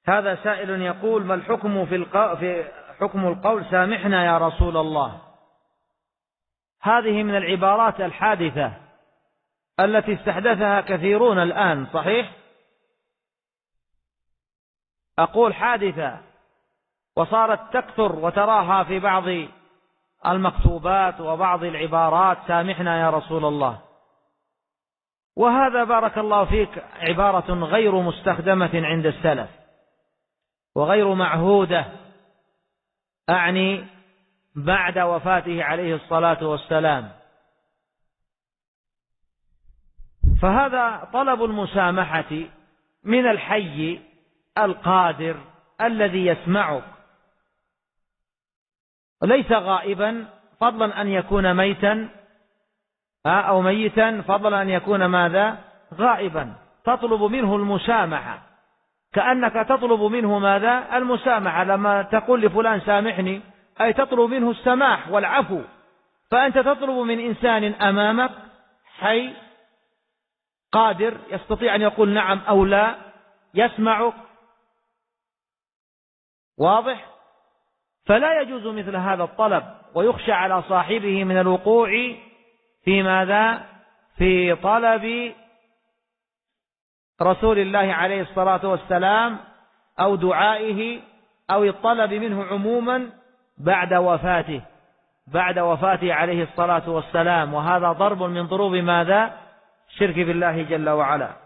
هذا سائل يقول: ما الحكم في حكم القول سامحنا يا رسول الله؟ هذه من العبارات الحادثة التي استحدثها كثيرون الآن، صحيح؟ أقول حادثة، وصارت تكثر وتراها في بعض المكتوبات وبعض العبارات: سامحنا يا رسول الله. وهذا بارك الله فيك عبارة غير مستخدمة عند السلف وغير معهودة، أعني بعد وفاته عليه الصلاة والسلام. فهذا طلب المسامحة من الحي القادر الذي يسمعك، ليس غائبا فضلا أن يكون ميتا أو ميتا فضلا أن يكون ماذا؟ غائبا. تطلب منه المسامحة، كأنك تطلب منه ماذا؟ المسامحة. لما تقول لفلان سامحني أي تطلب منه السماح والعفو. فأنت تطلب من إنسان أمامك حي قادر يستطيع أن يقول نعم أو لا، يسمعك، واضح؟ فلا يجوز مثل هذا الطلب، ويخشى على صاحبه من الوقوع في ماذا؟ في طلب رسول الله عليه الصلاة والسلام أو دعائه أو الطلب منه عموما بعد وفاته عليه الصلاة والسلام. وهذا ضرب من ضروب ماذا؟ الشرك بالله جل وعلا.